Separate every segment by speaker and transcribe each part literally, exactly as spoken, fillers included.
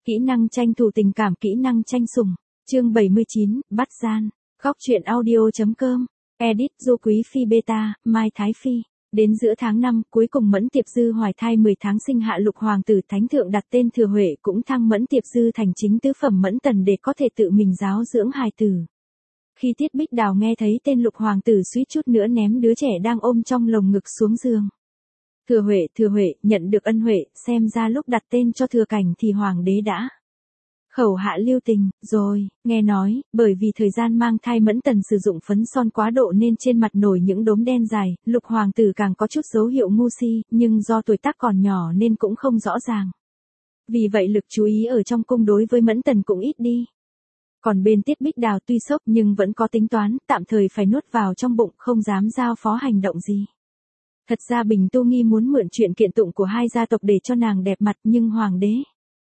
Speaker 1: Kỹ năng tranh thủ tình cảm, kỹ năng tranh sủng. Chương bảy mươi chín, bắt gian. Góc truyện audio.com. Edit Du Quý Phi Beta, Mai Thái Phi. Đến giữa tháng năm, cuối cùng Mẫn Tiệp Dư hoài thai mười tháng sinh hạ lục hoàng tử, thánh thượng đặt tên Thừa Huệ, cũng thăng Mẫn Tiệp Dư thành chính tứ phẩm Mẫn Tần để có thể tự mình giáo dưỡng hài tử. Khi Tiết Bích Đào nghe thấy tên lục hoàng tử suýt chút nữa ném đứa trẻ đang ôm trong lồng ngực xuống giường. Thừa Huệ, Thừa Huệ, nhận được ân huệ, xem ra lúc đặt tên cho Thừa Cảnh thì hoàng đế đã khẩu hạ lưu tình, rồi, nghe nói, bởi vì thời gian mang thai Mẫn Tần sử dụng phấn son quá độ nên trên mặt nổi những đốm đen dài, lục hoàng tử càng có chút dấu hiệu ngu si, nhưng do tuổi tác còn nhỏ nên cũng không rõ ràng. Vì vậy lực chú ý ở trong cung đối với Mẫn Tần cũng ít đi. Còn bên Tiết Bích Đào tuy sốc nhưng vẫn có tính toán, tạm thời phải nuốt vào trong bụng, không dám giao phó hành động gì. Thật ra Bình Tu Nghi muốn mượn chuyện kiện tụng của hai gia tộc để cho nàng đẹp mặt, nhưng hoàng đế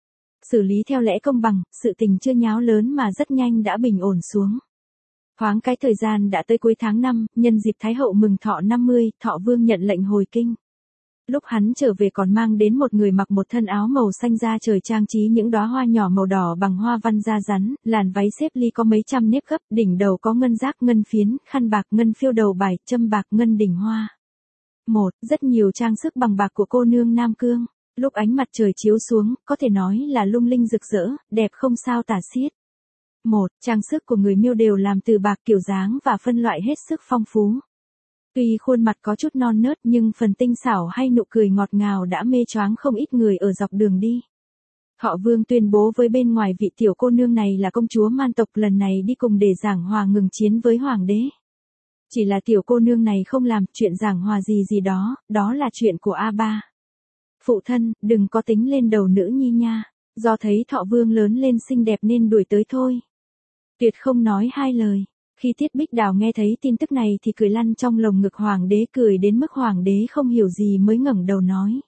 Speaker 1: xử lý theo lẽ công bằng, sự tình chưa nháo lớn mà rất nhanh đã bình ổn xuống. Thoáng cái thời gian đã tới cuối tháng năm, nhân dịp Thái hậu mừng thọ năm mươi, Thọ Vương nhận lệnh hồi kinh. Lúc hắn trở về còn mang đến một người mặc một thân áo màu xanh da trời trang trí những đóa hoa nhỏ màu đỏ bằng hoa văn da rắn, làn váy xếp ly có mấy trăm nếp gấp, đỉnh đầu có ngân giác, ngân phiến, khăn bạc, ngân phiêu đầu bài, châm bạc, ngân đỉnh hoa. Một, rất nhiều trang sức bằng bạc của cô nương Nam Cương. Lúc ánh mặt trời chiếu xuống, có thể nói là lung linh rực rỡ, đẹp không sao tả xiết. Một, trang sức của người Miêu đều làm từ bạc, kiểu dáng và phân loại hết sức phong phú. Tuy khuôn mặt có chút non nớt nhưng phần tinh xảo hay nụ cười ngọt ngào đã mê choáng không ít người ở dọc đường đi. Thọ Vương tuyên bố với bên ngoài vị tiểu cô nương này là công chúa Man tộc, lần này đi cùng để giảng hòa ngừng chiến với hoàng đế. Chỉ là tiểu cô nương này không làm chuyện giảng hòa gì gì đó, đó là chuyện của A Ba. Phụ thân, đừng có tính lên đầu nữ nhi nha, do thấy Thọ Vương lớn lên xinh đẹp nên đuổi tới thôi. Tuyệt không nói hai lời. Khi Tiết Bích Đào nghe thấy tin tức này thì cười lăn trong lồng ngực hoàng đế, cười đến mức hoàng đế không hiểu gì mới ngẩng đầu nói.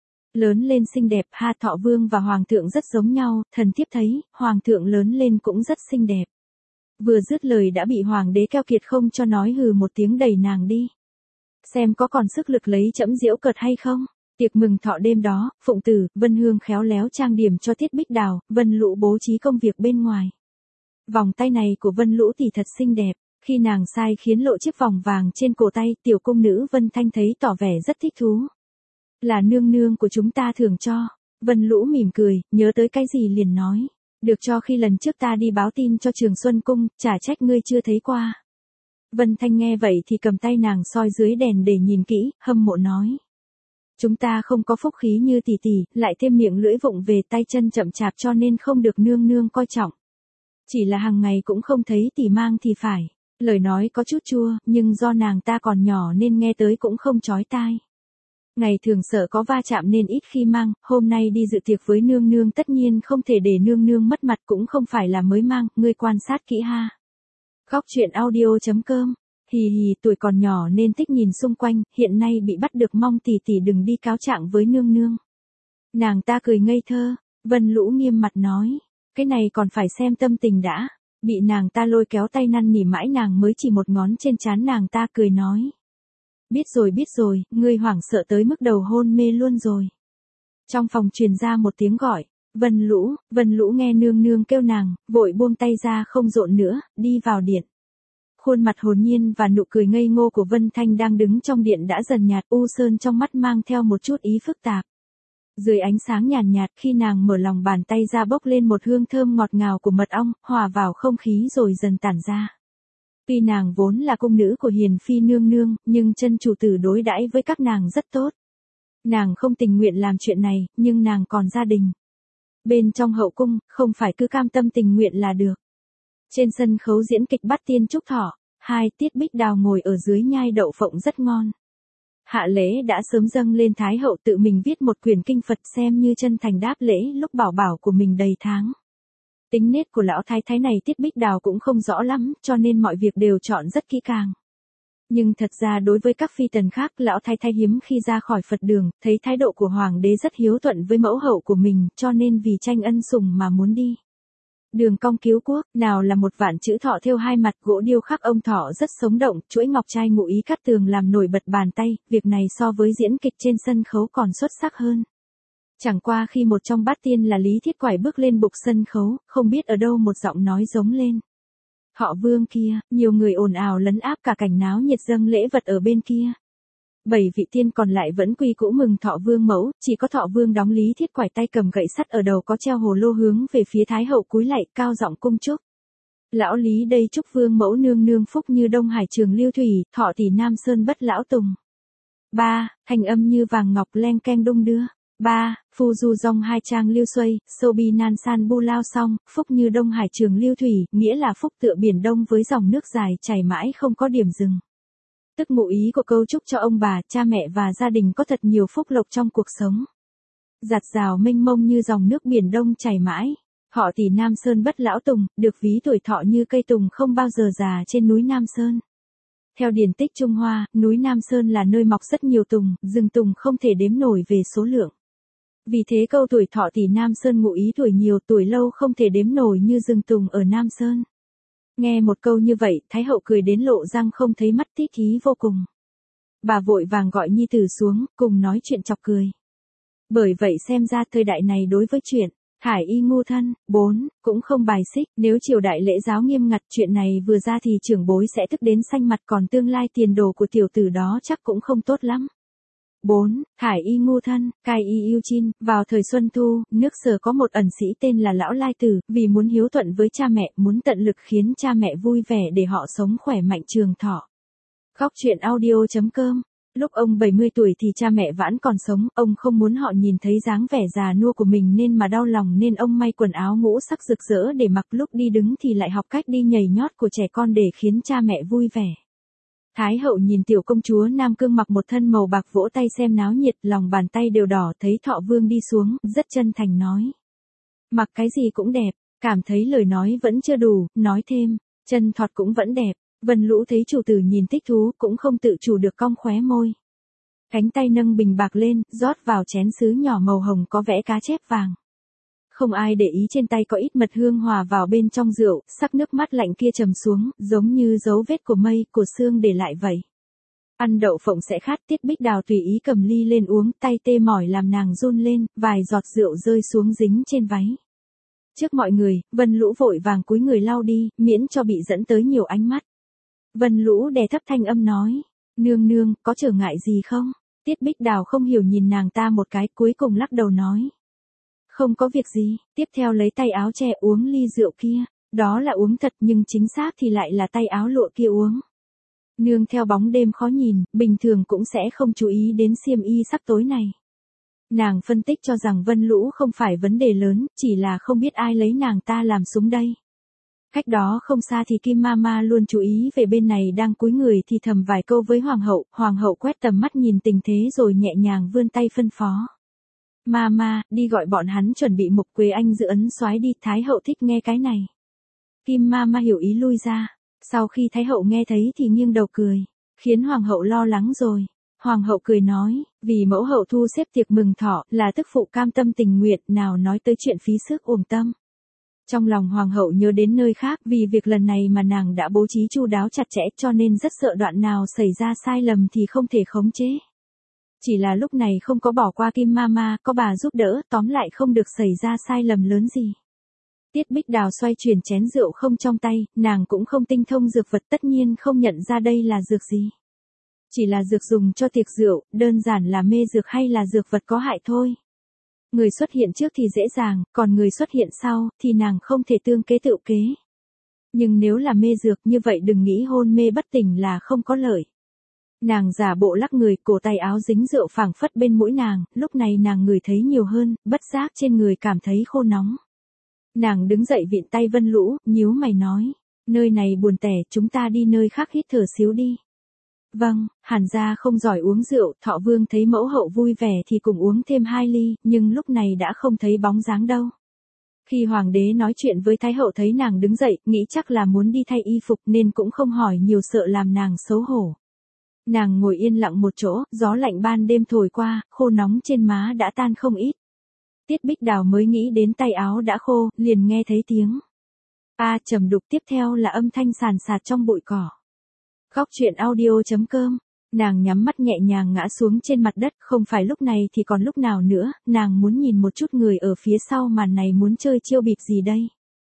Speaker 1: Lớn lên xinh đẹp ha, Thọ Vương và hoàng thượng rất giống nhau, thần thiếp thấy, hoàng thượng lớn lên cũng rất xinh đẹp. Vừa dứt lời đã bị hoàng đế keo kiệt không cho nói, hừ một tiếng đẩy nàng đi. Xem có còn sức lực lấy trẫm giễu cợt hay không. Tiệc mừng thọ đêm đó, Phụng Tử, Vân Hương khéo léo trang điểm cho Tiết Bích Đào, Vân Lũ bố trí công việc bên ngoài. Vòng tay này của Vân Lũ thì thật xinh đẹp, khi nàng sai khiến lộ chiếc vòng vàng trên cổ tay, tiểu cung nữ Vân Thanh thấy tỏ vẻ rất thích thú. Là nương nương của chúng ta thường cho. Vân Lũ mỉm cười, nhớ tới cái gì liền nói. Được cho khi lần trước ta đi báo tin cho Trường Xuân Cung, chả trách ngươi chưa thấy qua. Vân Thanh nghe vậy thì cầm tay nàng soi dưới đèn để nhìn kỹ, hâm mộ nói. Chúng ta không có phúc khí như tỷ tỷ, lại thêm miệng lưỡi vụng về, tay chân chậm chạp cho nên không được nương nương coi trọng. Chỉ là hàng ngày cũng không thấy tỷ mang thì phải. Lời nói có chút chua, nhưng do nàng ta còn nhỏ nên nghe tới cũng không chói tai. Ngày thường sợ có va chạm nên ít khi mang, hôm nay đi dự tiệc với nương nương tất nhiên không thể để nương nương mất mặt, cũng không phải là mới mang, ngươi quan sát kỹ ha. Góc truyện audio.com. Hì hì, tuổi còn nhỏ nên thích nhìn xung quanh, hiện nay bị bắt được mong tỷ tỷ đừng đi cáo trạng với nương nương. Nàng ta cười ngây thơ, Vân Lũ nghiêm mặt nói, cái này còn phải xem tâm tình đã. Bị nàng ta lôi kéo tay năn nỉ mãi nàng mới chỉ một ngón trên trán nàng ta, cười nói. Biết rồi biết rồi, ngươi hoảng sợ tới mức đầu hôn mê luôn rồi. Trong phòng truyền ra một tiếng gọi, Vân Lũ, Vân Lũ nghe nương nương kêu nàng, vội buông tay ra không dộn nữa, đi vào điện. Khuôn mặt hồn nhiên và nụ cười ngây ngô của Vân Thanh đang đứng trong điện đã dần nhạt, u sơn trong mắt mang theo một chút ý phức tạp. Dưới ánh sáng nhàn nhạt, khi nàng mở lòng bàn tay ra bốc lên một hương thơm ngọt ngào của mật ong, hòa vào không khí rồi dần tản ra. Tuy nàng vốn là cung nữ của Hiền Phi nương nương, nhưng chân chủ tử đối đãi với các nàng rất tốt. Nàng không tình nguyện làm chuyện này, nhưng nàng còn gia đình. Bên trong hậu cung, không phải cứ cam tâm tình nguyện là được. Trên sân khấu diễn kịch Bát Tiên Trúc Thọ, hai Tiết Bích Đào ngồi ở dưới nhai đậu phộng rất ngon. Hạ lễ đã sớm dâng lên Thái hậu, tự mình viết một quyển kinh Phật xem như chân thành đáp lễ lúc bảo bảo của mình đầy tháng. Tính nết của lão thái thái này Tiết Bích Đào cũng không rõ lắm, cho nên mọi việc đều chọn rất kỹ càng. Nhưng thật ra đối với các phi tần khác, lão thái thái hiếm khi ra khỏi Phật đường, thấy thái độ của hoàng đế rất hiếu thuận với mẫu hậu của mình, cho nên vì tranh ân sủng mà muốn đi. Đường cong cứu quốc, nào là một vạn chữ thọ thêu hai mặt, gỗ điêu khắc ông thọ rất sống động, chuỗi ngọc trai ngụ ý cắt tường làm nổi bật bàn tay, việc này so với diễn kịch trên sân khấu còn xuất sắc hơn. Chẳng qua khi một trong bát tiên là Lý Thiết Quải bước lên bục sân khấu, không biết ở đâu một giọng nói giống lên. Thọ Vương kia, nhiều người ồn ào lấn áp cả cảnh náo nhiệt dâng lễ vật ở bên kia. Bảy vị tiên còn lại vẫn quy cũ mừng Thọ Vương mẫu, chỉ có Thọ Vương đóng Lý Thiết Quải tay cầm gậy sắt ở đầu có treo hồ lô hướng về phía Thái hậu cúi lạy cao giọng cung chúc. Lão Lý đây chúc Vương mẫu nương nương phúc như Đông Hải trường lưu thủy, thọ tỷ Nam Sơn bất lão tùng. ba. Thanh âm như vàng ngọc len keng đung đưa. ba. Phu du dòng hai trang lưu xuây, sâu bi nan san bu lao song, phúc như Đông Hải trường lưu thủy, nghĩa là phúc tựa biển đông với dòng nước dài chảy mãi không có điểm dừng. Tức ngụ ý của câu chúc cho ông bà, cha mẹ và gia đình có thật nhiều phúc lộc trong cuộc sống. Giạt rào mênh mông như dòng nước biển đông chảy mãi. Họ tỷ Nam Sơn bất lão tùng, được ví tuổi thọ như cây tùng không bao giờ già trên núi Nam Sơn. Theo điển tích Trung Hoa, núi Nam Sơn là nơi mọc rất nhiều tùng, rừng tùng không thể đếm nổi về số lượng. Vì thế câu tuổi thọ tỷ Nam Sơn ngụ ý tuổi nhiều tuổi lâu không thể đếm nổi như rừng tùng ở Nam Sơn. Nghe một câu như vậy, Thái hậu cười đến lộ răng không thấy mắt thích ý vô cùng. Bà vội vàng gọi nhi tử xuống, cùng nói chuyện chọc cười. Bởi vậy xem ra thời đại này đối với chuyện Hải y ngu thân, bốn, cũng không bài xích, nếu triều đại lễ giáo nghiêm ngặt chuyện này vừa ra thì trưởng bối sẽ tức đến xanh mặt còn tương lai tiền đồ của tiểu tử đó chắc cũng không tốt lắm. bốn. Hải y ngu thân, cai y yêu chin, vào thời Xuân Thu, nước Sở có một ẩn sĩ tên là Lão Lai Tử, vì muốn hiếu thuận với cha mẹ, muốn tận lực khiến cha mẹ vui vẻ để họ sống khỏe mạnh trường thọ. Góc truyện audio chấm com. Lúc ông bảy mươi tuổi thì cha mẹ vẫn còn sống, ông không muốn họ nhìn thấy dáng vẻ già nua của mình nên mà đau lòng nên ông may quần áo ngũ sắc rực rỡ để mặc lúc đi đứng thì lại học cách đi nhảy nhót của trẻ con để khiến cha mẹ vui vẻ. Thái hậu nhìn tiểu công chúa Nam Cương mặc một thân màu bạc vỗ tay xem náo nhiệt, lòng bàn tay đều đỏ, thấy Thọ Vương đi xuống, rất chân thành nói. Mặc cái gì cũng đẹp, cảm thấy lời nói vẫn chưa đủ, nói thêm, chân thọt cũng vẫn đẹp. Vân Lũ thấy chủ tử nhìn thích thú cũng không tự chủ được cong khóe môi. Cánh tay nâng bình bạc lên, rót vào chén sứ nhỏ màu hồng có vẽ cá chép vàng. Không ai để ý trên tay có ít mật hương hòa vào bên trong rượu, sắc nước mắt lạnh kia trầm xuống, giống như dấu vết của mây, của sương để lại vậy. Ăn đậu phộng sẽ khát, Tiết Bích Đào tùy ý cầm ly lên uống, tay tê mỏi làm nàng run lên, vài giọt rượu rơi xuống dính trên váy. Trước mọi người, Vân Lũ vội vàng cúi người lau đi, miễn cho bị dẫn tới nhiều ánh mắt. Vân Lũ đè thấp thanh âm nói, nương nương, có trở ngại gì không? Tiết Bích Đào không hiểu nhìn nàng ta một cái, cuối cùng lắc đầu nói. Không có việc gì, tiếp theo lấy tay áo che uống ly rượu kia, đó là uống thật nhưng chính xác thì lại là tay áo lụa kia uống. Nương theo bóng đêm khó nhìn, bình thường cũng sẽ không chú ý đến xiêm y sắc tối này. Nàng phân tích cho rằng Vân Lũ không phải vấn đề lớn, chỉ là không biết ai lấy nàng ta làm súng đây. Cách đó không xa thì Kim Mama luôn chú ý về bên này đang cúi người thì thầm vài câu với Hoàng hậu, Hoàng hậu quét tầm mắt nhìn tình thế rồi nhẹ nhàng vươn tay phân phó. Mama, đi gọi bọn hắn chuẩn bị Mục Quế Anh dự ấn soái đi, Thái hậu thích nghe cái này. Kim Mama hiểu ý lui ra, sau khi Thái hậu nghe thấy thì nghiêng đầu cười, khiến Hoàng hậu lo lắng rồi. Hoàng hậu cười nói, vì mẫu hậu thu xếp tiệc mừng thọ là tức phụ cam tâm tình nguyện, nào nói tới chuyện phí sức uổng tâm. Trong lòng Hoàng hậu nhớ đến nơi khác, vì việc lần này mà nàng đã bố trí chu đáo chặt chẽ cho nên rất sợ đoạn nào xảy ra sai lầm thì không thể khống chế. Chỉ là lúc này không có bỏ qua Kim Mama, có bà giúp đỡ, tóm lại không được xảy ra sai lầm lớn gì. Tiết Bích Đào xoay chuyển chén rượu không trong tay, nàng cũng không tinh thông dược vật, tất nhiên không nhận ra đây là dược gì. Chỉ là dược dùng cho tiệc rượu, đơn giản là mê dược hay là dược vật có hại thôi. Người xuất hiện trước thì dễ dàng, còn người xuất hiện sau, thì nàng không thể tương kế tự kế. Nhưng nếu là mê dược như vậy đừng nghĩ hôn mê bất tỉnh là không có lợi. Nàng giả bộ lắc người, cổ tay áo dính rượu phảng phất bên mũi nàng, lúc này nàng ngửi thấy nhiều hơn, bất giác trên người cảm thấy khô nóng. Nàng đứng dậy vịn tay Vân Lũ, nhíu mày nói, nơi này buồn tẻ, chúng ta đi nơi khác hít thở xíu đi. Vâng, Hàn gia không giỏi uống rượu, Thọ Vương thấy mẫu hậu vui vẻ thì cùng uống thêm hai ly, nhưng lúc này đã không thấy bóng dáng đâu. Khi hoàng đế nói chuyện với Thái hậu thấy nàng đứng dậy, nghĩ chắc là muốn đi thay y phục nên cũng không hỏi nhiều sợ làm nàng xấu hổ. Nàng ngồi yên lặng một chỗ, gió lạnh ban đêm thổi qua, khô nóng trên má đã tan không ít. Tiết Bích Đào mới nghĩ đến tay áo đã khô, liền nghe thấy tiếng a trầm đục, tiếp theo là âm thanh sàn sạt trong bụi cỏ. Góc truyện audio chấm com Nàng nhắm mắt nhẹ nhàng ngã xuống trên mặt đất, không phải lúc này thì còn lúc nào nữa, nàng muốn nhìn một chút người ở phía sau màn này muốn chơi chiêu bịp gì đây.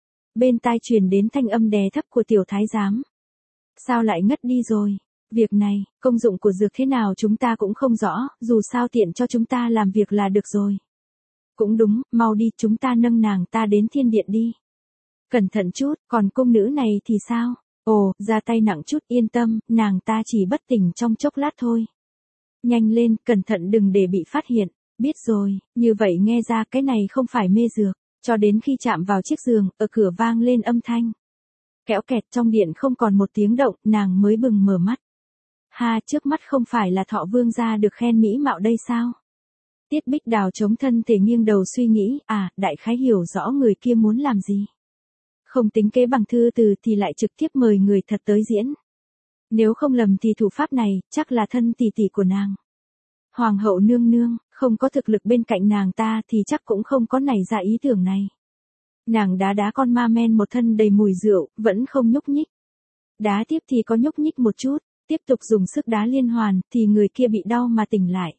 Speaker 1: Bên tai truyền đến thanh âm đè thấp của tiểu thái giám. Sao lại ngất đi rồi? Việc này, công dụng của dược thế nào chúng ta cũng không rõ, dù sao tiện cho chúng ta làm việc là được rồi. Cũng đúng, mau đi, chúng ta nâng nàng ta đến thiên điện đi. Cẩn thận chút, còn cung nữ này thì sao? Ồ, ra tay nặng chút, yên tâm, nàng ta chỉ bất tỉnh trong chốc lát thôi. Nhanh lên, cẩn thận đừng để bị phát hiện. Biết rồi, như vậy nghe ra cái này không phải mê dược. Cho đến khi chạm vào chiếc giường, ở cửa vang lên âm thanh. Kéo kẹt, trong điện không còn một tiếng động, nàng mới bừng mở mắt. Ha, trước mắt không phải là Thọ Vương gia được khen mỹ mạo đây sao? Tiết Bích Đào chống thân thể nghiêng đầu suy nghĩ, à, đại khái hiểu rõ người kia muốn làm gì. Không tính kế bằng thư từ thì lại trực tiếp mời người thật tới diễn. Nếu không lầm thì thủ pháp này, chắc là thân tỷ tỷ của nàng. Hoàng hậu nương nương, không có thực lực bên cạnh nàng ta thì chắc cũng không có nảy ra ý tưởng này. Nàng đá đá con ma men một thân đầy mùi rượu, vẫn không nhúc nhích. Đá tiếp thì có nhúc nhích một chút, tiếp tục dùng sức đá liên hoàn, thì người kia bị đau mà tỉnh lại.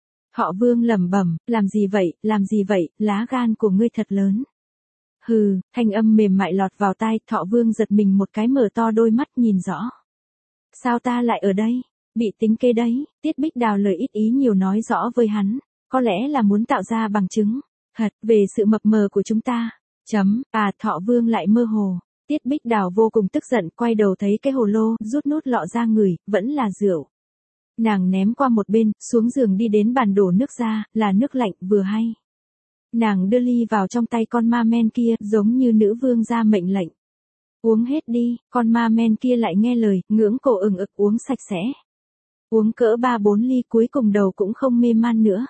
Speaker 1: Họ Vương lẩm bẩm, làm gì vậy, làm gì vậy, lá gan của ngươi thật lớn. Hừ, thanh âm mềm mại lọt vào tai, Thọ Vương giật mình một cái mở to đôi mắt nhìn rõ. Sao ta lại ở đây? Bị tính kế đấy, Tiết Bích Đào lời ít ý nhiều nói rõ với hắn, có lẽ là muốn tạo ra bằng chứng, thật, về sự mập mờ của chúng ta. Chấm, à Thọ Vương lại mơ hồ. Tiết Bích Đào vô cùng tức giận, quay đầu thấy cái hồ lô, rút nút lọ ra ngửi, vẫn là rượu. Nàng ném qua một bên, xuống giường đi đến bàn đổ nước ra, là nước lạnh, vừa hay. Nàng đưa ly vào trong tay con ma men kia, giống như nữ vương ra mệnh lệnh. Uống hết đi, con ma men kia lại nghe lời, ngưỡng cổ ừng ực uống sạch sẽ. Uống cỡ ba bốn ly cuối cùng đầu cũng không mê man nữa.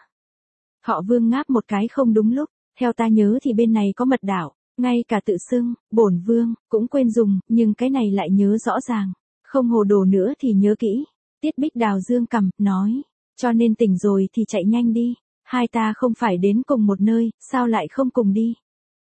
Speaker 1: Họ Vương ngáp một cái không đúng lúc, theo ta nhớ thì bên này có mật đảo, ngay cả tự xưng, bổn vương, cũng quên dùng, nhưng cái này lại nhớ rõ ràng. Không hồ đồ nữa thì nhớ kỹ. Tiết Bích Đào dương cằm, nói, cho nên tỉnh rồi thì chạy nhanh đi. Hai ta không phải đến cùng một nơi, sao lại không cùng đi?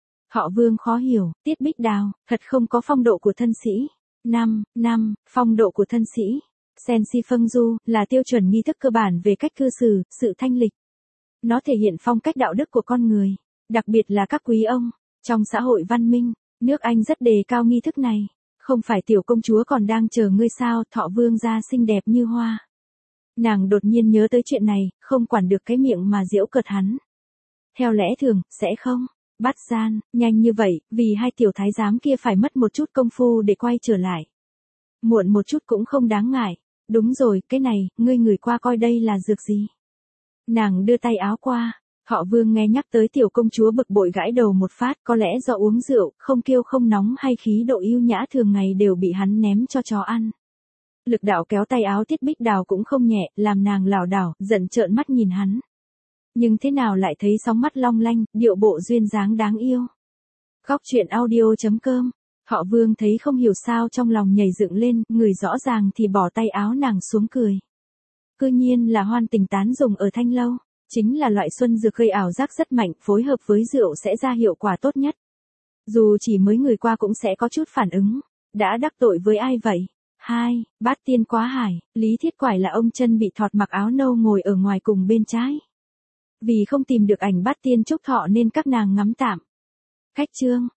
Speaker 1: Họ Vương khó hiểu, Tiết Bích Đào, thật không có phong độ của thân sĩ. Năm, năm, phong độ của thân sĩ. Sen si phâng du, là tiêu chuẩn nghi thức cơ bản về cách cư xử, sự thanh lịch. Nó thể hiện phong cách đạo đức của con người, đặc biệt là các quý ông. Trong xã hội văn minh, nước Anh rất đề cao nghi thức này. Không phải tiểu công chúa còn đang chờ ngươi sao, Thọ Vương gia xinh đẹp như hoa. Nàng đột nhiên nhớ tới chuyện này, không quản được cái miệng mà giễu cợt hắn. Theo lẽ thường, sẽ không. Bắt gian, nhanh như vậy, vì hai tiểu thái giám kia phải mất một chút công phu để quay trở lại. Muộn một chút cũng không đáng ngại. Đúng rồi, cái này, ngươi ngửi qua coi đây là dược gì. Nàng đưa tay áo qua. Họ Vương nghe nhắc tới tiểu công chúa bực bội gãi đầu một phát, có lẽ do uống rượu, không kiêu không nóng hay khí độ yêu nhã thường ngày đều bị hắn ném cho chó ăn. Lực đạo kéo tay áo Tiết Bích Đào cũng không nhẹ, làm nàng lảo đảo, giận trợn mắt nhìn hắn. Nhưng thế nào lại thấy sóng mắt long lanh, điệu bộ duyên dáng đáng yêu. Góc truyện audio chấm com. Họ Vương thấy không hiểu sao trong lòng nhảy dựng lên, người rõ ràng thì bỏ tay áo nàng xuống cười. Cư nhiên là hoan tình tán dùng ở Thanh Lâu. Chính là loại xuân dược gây ảo giác rất mạnh, phối hợp với rượu sẽ ra hiệu quả tốt nhất. Dù chỉ mới người qua cũng sẽ có chút phản ứng. Đã đắc tội với ai vậy? Hai, Bát Tiên Quá Hải, Lý Thiết Quải là ông chân bị thọt mặc áo nâu ngồi ở ngoài cùng bên trái. Vì không tìm được ảnh Bát Tiên Trúc Thọ nên các nàng ngắm tạm. Cách chương.